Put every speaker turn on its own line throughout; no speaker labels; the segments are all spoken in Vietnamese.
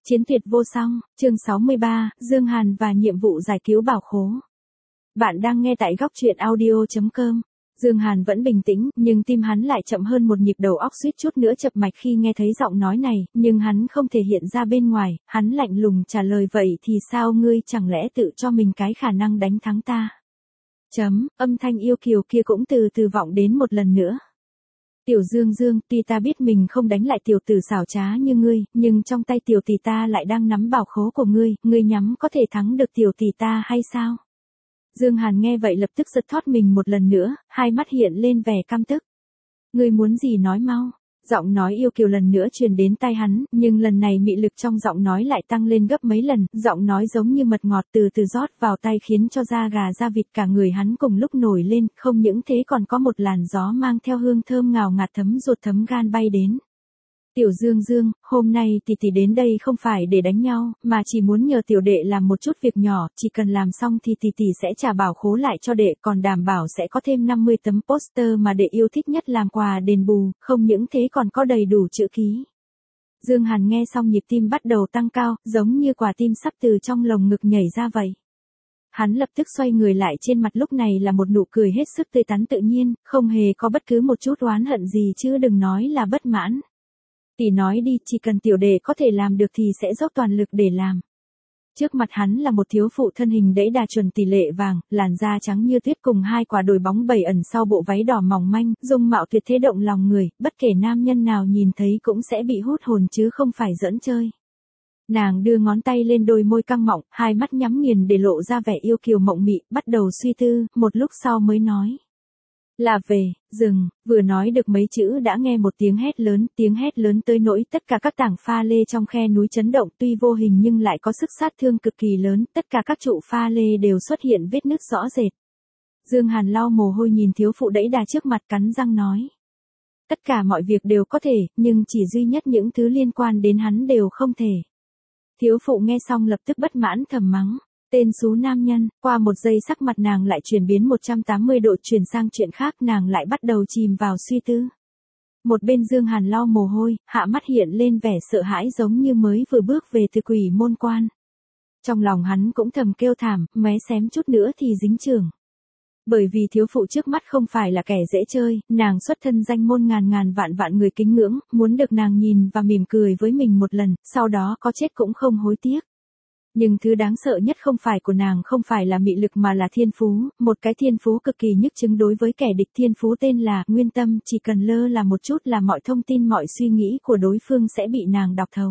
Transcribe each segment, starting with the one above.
Chiến tuyệt vô song, chương 63, Dương Hàn và nhiệm vụ giải cứu bảo khố. Bạn đang nghe tại góc truyện audio.com. Dương Hàn vẫn bình tĩnh, nhưng tim hắn lại chậm hơn một nhịp, đầu óc suýt chút nữa chập mạch khi nghe thấy giọng nói này, nhưng hắn không thể hiện ra bên ngoài, hắn lạnh lùng trả lời, vậy thì sao, ngươi chẳng lẽ tự cho mình cái khả năng đánh thắng ta? Âm thanh yêu kiều kia cũng từ từ vọng đến một lần nữa. Tiểu Dương Dương, tuy ta biết mình không đánh lại tiểu tử xảo trá như ngươi, nhưng trong tay tiểu tỷ ta lại đang nắm bảo khố của ngươi nhắm có thể thắng được tiểu tỷ ta hay sao? Dương Hàn nghe vậy lập tức giật thót mình một lần nữa, hai mắt hiện lên vẻ căm tức. Ngươi muốn gì nói mau? Giọng nói yêu kiều lần nữa truyền đến tai hắn, nhưng lần này mị lực trong giọng nói lại tăng lên gấp mấy lần, giọng nói giống như mật ngọt từ từ rót vào tai khiến cho da gà da vịt cả người hắn cùng lúc nổi lên, không những thế còn có một làn gió mang theo hương thơm ngào ngạt thấm ruột thấm gan bay đến. Tiểu Dương Dương, hôm nay tỷ đến đây không phải để đánh nhau, mà chỉ muốn nhờ tiểu đệ làm một chút việc nhỏ, chỉ cần làm xong thì tỷ sẽ trả bảo khố lại cho đệ, còn đảm bảo sẽ có thêm 50 tấm poster mà đệ yêu thích nhất làm quà đền bù, không những thế còn có đầy đủ chữ ký. Dương Hàn nghe xong nhịp tim bắt đầu tăng cao, giống như quả tim sắp từ trong lồng ngực nhảy ra vậy. Hắn lập tức xoay người lại, trên mặt lúc này là một nụ cười hết sức tươi tắn tự nhiên, không hề có bất cứ một chút oán hận gì, chứ đừng nói là bất mãn. Tỷ nói đi, chỉ cần tiểu đệ có thể làm được thì sẽ dốc toàn lực để làm. Trước mặt hắn là một thiếu phụ thân hình đẫy đà chuẩn tỷ lệ vàng, làn da trắng như tuyết cùng hai quả đồi bóng bẩy ẩn sau bộ váy đỏ mỏng manh, dung mạo tuyệt thế động lòng người, bất kể nam nhân nào nhìn thấy cũng sẽ bị hút hồn chứ không phải giỡn chơi. Nàng đưa ngón tay lên đôi môi căng mọng, hai mắt nhắm nghiền để lộ ra vẻ yêu kiều mộng mị, bắt đầu suy tư, một lúc sau mới nói. Là về, dừng, vừa nói được mấy chữ đã nghe một tiếng hét lớn tới nỗi tất cả các tảng pha lê trong khe núi chấn động, tuy vô hình nhưng lại có sức sát thương cực kỳ lớn, tất cả các trụ pha lê đều xuất hiện vết nứt rõ rệt. Dương Hàn lau mồ hôi nhìn thiếu phụ đẫy đà trước mặt, cắn răng nói. Tất cả mọi việc đều có thể, nhưng chỉ duy nhất những thứ liên quan đến hắn đều không thể. Thiếu phụ nghe xong lập tức bất mãn thầm mắng. Tên xú nam nhân, qua một giây sắc mặt nàng lại chuyển biến 180 độ, chuyển sang chuyện khác, nàng lại bắt đầu chìm vào suy tư. Một bên Dương Hàn lau mồ hôi, hạ mắt hiện lên vẻ sợ hãi giống như mới vừa bước về từ quỷ môn quan. Trong lòng hắn cũng thầm kêu thảm, mé xém chút nữa thì dính chưởng. Bởi vì thiếu phụ trước mắt không phải là kẻ dễ chơi, nàng xuất thân danh môn ngàn vạn người kính ngưỡng, muốn được nàng nhìn và mỉm cười với mình một lần, sau đó có chết cũng không hối tiếc. Nhưng thứ đáng sợ nhất không phải của nàng không phải là mị lực mà là thiên phú, một cái thiên phú cực kỳ nhức chứng đối với kẻ địch. Thiên phú tên là Nguyên Tâm, chỉ cần lơ là một chút là mọi thông tin mọi suy nghĩ của đối phương sẽ bị nàng đọc thấu.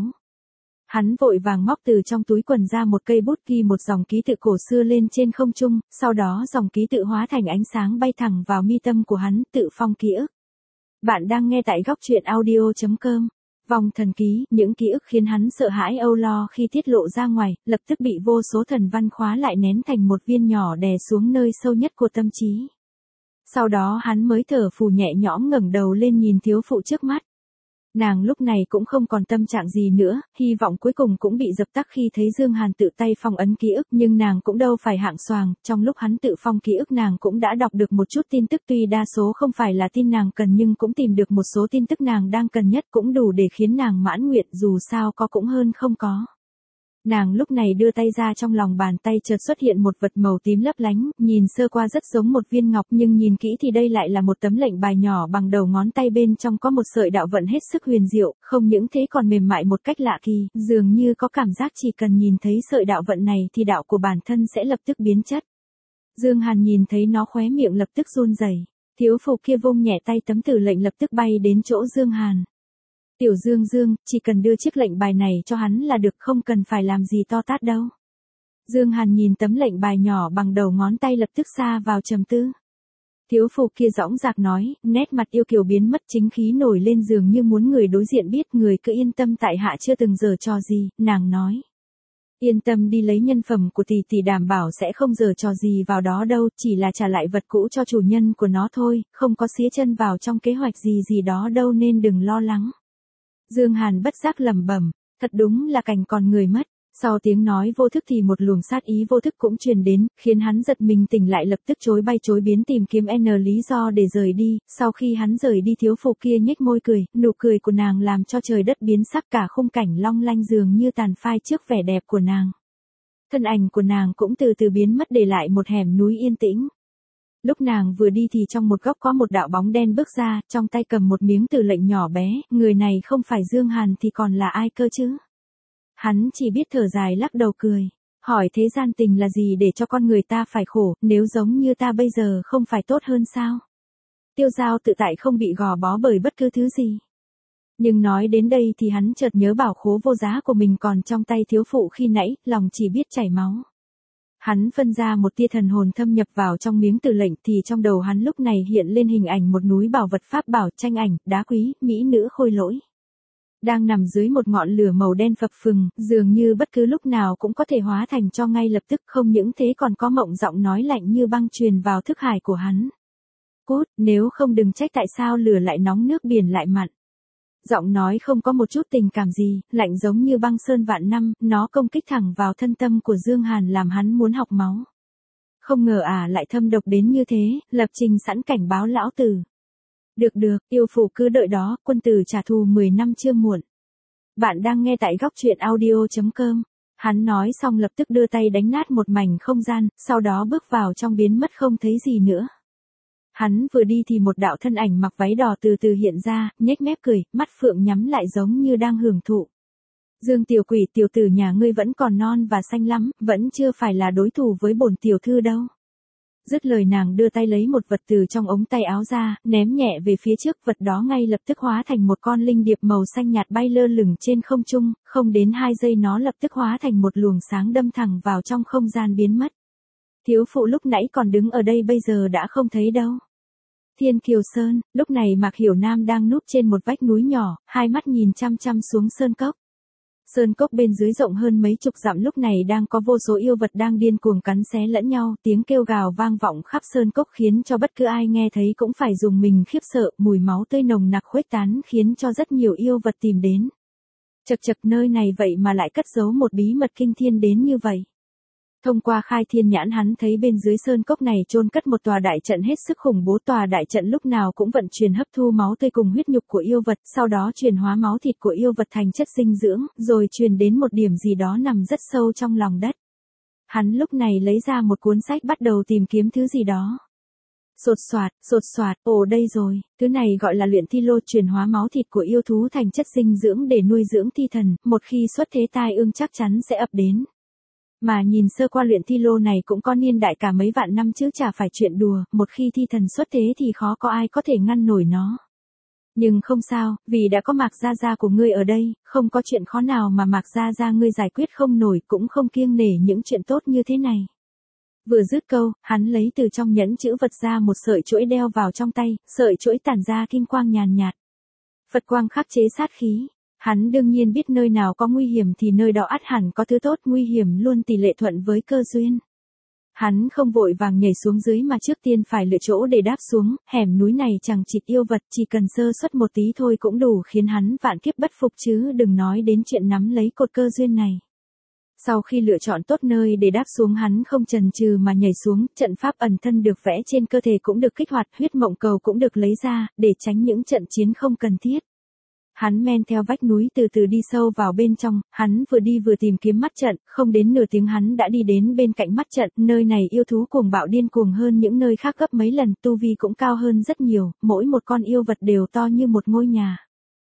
Hắn vội vàng móc từ trong túi quần ra một cây bút, ghi một dòng ký tự cổ xưa lên trên không trung, sau đó dòng ký tự hóa thành ánh sáng bay thẳng vào mi tâm của hắn, tự phong ký ức. Bạn đang nghe tại góc truyện audio.com. Vòng thần ký, những ký ức khiến hắn sợ hãi âu lo khi tiết lộ ra ngoài, lập tức bị vô số thần văn khóa lại, nén thành một viên nhỏ đè xuống nơi sâu nhất của tâm trí. Sau đó hắn mới thở phù nhẹ nhõm ngẩng đầu lên nhìn thiếu phụ trước mắt. Nàng lúc này cũng không còn tâm trạng gì nữa, hy vọng cuối cùng cũng bị dập tắt khi thấy Dương Hàn tự tay phong ấn ký ức, nhưng nàng cũng đâu phải hạng xoàng, trong lúc hắn tự phong ký ức nàng cũng đã đọc được một chút tin tức, tuy đa số không phải là tin nàng cần nhưng cũng tìm được một số tin tức nàng đang cần nhất, cũng đủ để khiến nàng mãn nguyện, dù sao có cũng hơn không có. Nàng lúc này đưa tay ra, trong lòng bàn tay chợt xuất hiện một vật màu tím lấp lánh, nhìn sơ qua rất giống một viên ngọc, nhưng nhìn kỹ thì đây lại là một tấm lệnh bài nhỏ bằng đầu ngón tay, bên trong có một sợi đạo vận hết sức huyền diệu, không những thế còn mềm mại một cách lạ kỳ, dường như có cảm giác chỉ cần nhìn thấy sợi đạo vận này thì đạo của bản thân sẽ lập tức biến chất. Dương Hàn nhìn thấy nó khóe miệng lập tức run rẩy. Thiếu phụ kia vung nhẹ tay, tấm tử lệnh lập tức bay đến chỗ Dương Hàn. Tiểu Dương Dương, chỉ cần đưa chiếc lệnh bài này cho hắn là được, không cần phải làm gì to tát đâu. Dương Hàn nhìn tấm lệnh bài nhỏ bằng đầu ngón tay lập tức sa vào trầm tư. Thiếu phụ kia dõng dạc nói, nét mặt yêu kiều biến mất, chính khí nổi lên, dường như muốn người đối diện biết. Người cứ yên tâm, tại hạ chưa từng giở trò gì, nàng nói. Yên tâm đi, lấy nhân phẩm của tỷ đảm bảo sẽ không giở trò gì vào đó đâu, chỉ là trả lại vật cũ cho chủ nhân của nó thôi, không có xía chân vào trong kế hoạch gì đó đâu, nên đừng lo lắng. Dương Hàn bất giác lẩm bẩm, thật đúng là cảnh còn người mất. Sau tiếng nói vô thức thì một luồng sát ý vô thức cũng truyền đến, khiến hắn giật mình tỉnh lại lập tức chối bay chối biến tìm kiếm lý do để rời đi. Sau khi hắn rời đi thiếu phụ kia nhếch môi cười, nụ cười của nàng làm cho trời đất biến sắc, cả khung cảnh long lanh dường như tàn phai trước vẻ đẹp của nàng. Thân ảnh của nàng cũng từ từ biến mất để lại một hẻm núi yên tĩnh. Lúc nàng vừa đi thì trong một góc có một đạo bóng đen bước ra, trong tay cầm một miếng từ lệnh nhỏ bé, người này không phải Dương Hàn thì còn là ai cơ chứ? Hắn chỉ biết thở dài lắc đầu cười, hỏi thế gian tình là gì để cho con người ta phải khổ, nếu giống như ta bây giờ không phải tốt hơn sao? Tiêu Dao tự tại không bị gò bó bởi bất cứ thứ gì. Nhưng nói đến đây thì hắn chợt nhớ bảo khố vô giá của mình còn trong tay thiếu phụ khi nãy, lòng chỉ biết chảy máu. Hắn phân ra một tia thần hồn thâm nhập vào trong miếng từ lệnh thì trong đầu hắn lúc này hiện lên hình ảnh một núi bảo vật pháp bảo, tranh ảnh, đá quý, mỹ nữ khôi lỗi. Đang nằm dưới một ngọn lửa màu đen phập phừng, dường như bất cứ lúc nào cũng có thể hóa thành cho ngay lập tức, không những thế còn có mộng giọng nói lạnh như băng truyền vào thức hải của hắn. Cút, nếu không đừng trách tại sao lửa lại nóng nước biển lại mặn. Giọng nói không có một chút tình cảm gì, lạnh giống như băng sơn vạn năm, nó công kích thẳng vào thân tâm của Dương Hàn làm hắn muốn học máu. Không ngờ lại thâm độc đến như thế, lập trình sẵn cảnh báo lão tử. Được, yêu phụ cứ đợi đó, quân tử trả thù 10 năm chưa muộn. Bạn đang nghe tại góc truyện audio.com. Hắn nói xong lập tức đưa tay đánh nát một mảnh không gian, sau đó bước vào trong biến mất không thấy gì nữa. Hắn vừa đi thì một đạo thân ảnh mặc váy đỏ từ từ hiện ra, nhếch mép cười, mắt phượng nhắm lại giống như đang hưởng thụ. Dương tiểu quỷ, tiểu tử nhà ngươi vẫn còn non và xanh lắm, vẫn chưa phải là đối thủ với bổn tiểu thư đâu. Dứt lời nàng đưa tay lấy một vật từ trong ống tay áo ra, ném nhẹ về phía trước, vật đó ngay lập tức hóa thành một con linh điệp màu xanh nhạt bay lơ lửng trên không trung, không đến 2 giây nó lập tức hóa thành một luồng sáng đâm thẳng vào trong không gian biến mất. Thiếu phụ lúc nãy còn đứng ở đây bây giờ đã không thấy đâu. Thiên Kiều Sơn, lúc này Mạc Hiểu Nam đang núp trên một vách núi nhỏ, hai mắt nhìn chăm chăm xuống sơn cốc. Sơn cốc bên dưới rộng hơn mấy chục dặm lúc này đang có vô số yêu vật đang điên cuồng cắn xé lẫn nhau, tiếng kêu gào vang vọng khắp sơn cốc khiến cho bất cứ ai nghe thấy cũng phải dùng mình khiếp sợ, mùi máu tươi nồng nặc khuếch tán khiến cho rất nhiều yêu vật tìm đến. Chậc nơi này vậy mà lại cất giấu một bí mật kinh thiên đến như vậy. Thông qua khai thiên nhãn hắn thấy bên dưới sơn cốc này chôn cất một tòa đại trận hết sức khủng bố, tòa đại trận lúc nào cũng vận chuyển hấp thu máu tươi cùng huyết nhục của yêu vật, sau đó chuyển hóa máu thịt của yêu vật thành chất dinh dưỡng, rồi truyền đến một điểm gì đó nằm rất sâu trong lòng đất. Hắn lúc này lấy ra một cuốn sách bắt đầu tìm kiếm thứ gì đó. Sột soạt, ồ đây rồi, thứ này gọi là luyện thi lô, chuyển hóa máu thịt của yêu thú thành chất dinh dưỡng để nuôi dưỡng thi thần, một khi xuất thế tai ương chắc chắn sẽ ập đến. Mà nhìn sơ qua luyện thi lô này cũng có niên đại cả mấy vạn năm chứ chả phải chuyện đùa, một khi thi thần xuất thế thì khó có ai có thể ngăn nổi nó. Nhưng không sao, vì đã có Mạc Gia Gia của ngươi ở đây, không có chuyện khó nào mà Mạc Gia Gia ngươi giải quyết không nổi, cũng không kiêng nể những chuyện tốt như thế này. Vừa dứt câu, hắn lấy từ trong nhẫn chữ vật ra một sợi chuỗi đeo vào trong tay, sợi chuỗi tản ra kim quang nhàn nhạt. Phật quang khắc chế sát khí. Hắn đương nhiên biết nơi nào có nguy hiểm thì nơi đó ắt hẳn có thứ tốt, nguy hiểm luôn tỷ lệ thuận với cơ duyên. Hắn không vội vàng nhảy xuống dưới mà trước tiên phải lựa chỗ để đáp xuống, hẻm núi này chẳng chịt yêu vật, chỉ cần sơ suất một tí thôi cũng đủ khiến hắn vạn kiếp bất phục chứ đừng nói đến chuyện nắm lấy cột cơ duyên này. Sau khi lựa chọn tốt nơi để đáp xuống hắn không chần chừ mà nhảy xuống, trận pháp ẩn thân được vẽ trên cơ thể cũng được kích hoạt, huyết mộng cầu cũng được lấy ra, để tránh những trận chiến không cần thiết. Hắn men theo vách núi từ từ đi sâu vào bên trong, hắn vừa đi vừa tìm kiếm mắt trận, không đến nửa tiếng hắn đã đi đến bên cạnh mắt trận, nơi này yêu thú cuồng bạo điên cuồng hơn những nơi khác gấp mấy lần, tu vi cũng cao hơn rất nhiều, mỗi một con yêu vật đều to như một ngôi nhà.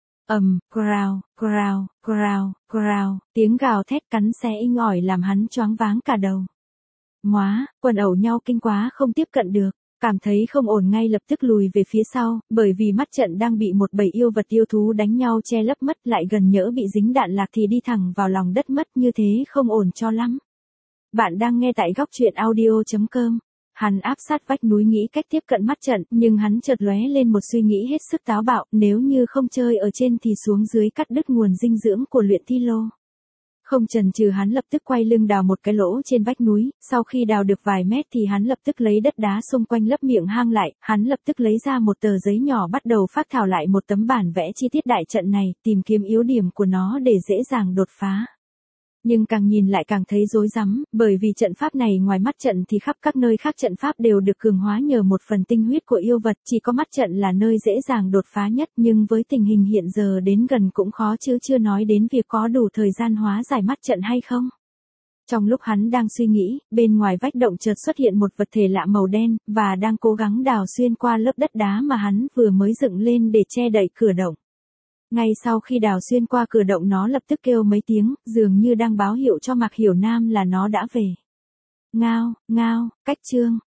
Growl, tiếng gào thét cắn xé inh ỏi làm hắn choáng váng cả đầu. Quần ẩu nhau kinh quá không tiếp cận được. Cảm thấy không ổn ngay lập tức lùi về phía sau, bởi vì mắt trận đang bị một bầy yêu vật yêu thú đánh nhau che lấp mất, lại gần nhỡ bị dính đạn lạc thì đi thẳng vào lòng đất mất, như thế không ổn cho lắm. Bạn đang nghe tại góc truyện audio.com. Hắn áp sát vách núi nghĩ cách tiếp cận mắt trận, nhưng hắn chợt lóe lên một suy nghĩ hết sức táo bạo, nếu như không chơi ở trên thì xuống dưới cắt đứt nguồn dinh dưỡng của luyện thi lô. Không chần chừ hắn lập tức quay lưng đào một cái lỗ trên vách núi, sau khi đào được vài mét thì hắn lập tức lấy đất đá xung quanh lấp miệng hang lại, hắn lập tức lấy ra một tờ giấy nhỏ bắt đầu phác thảo lại một tấm bản vẽ chi tiết đại trận này, tìm kiếm yếu điểm của nó để dễ dàng đột phá. Nhưng càng nhìn lại càng thấy rối rắm, bởi vì trận pháp này ngoài mắt trận thì khắp các nơi khác trận pháp đều được cường hóa nhờ một phần tinh huyết của yêu vật, chỉ có mắt trận là nơi dễ dàng đột phá nhất, nhưng với tình hình hiện giờ đến gần cũng khó chứ chưa nói đến việc có đủ thời gian hóa giải mắt trận hay không. Trong lúc hắn đang suy nghĩ, bên ngoài vách động chợt xuất hiện một vật thể lạ màu đen, và đang cố gắng đào xuyên qua lớp đất đá mà hắn vừa mới dựng lên để che đậy cửa động. Ngay sau khi đào xuyên qua cửa động nó lập tức kêu mấy tiếng, dường như đang báo hiệu cho Mạc Hiểu Nam là nó đã về. Ngao, ngao, cách chương.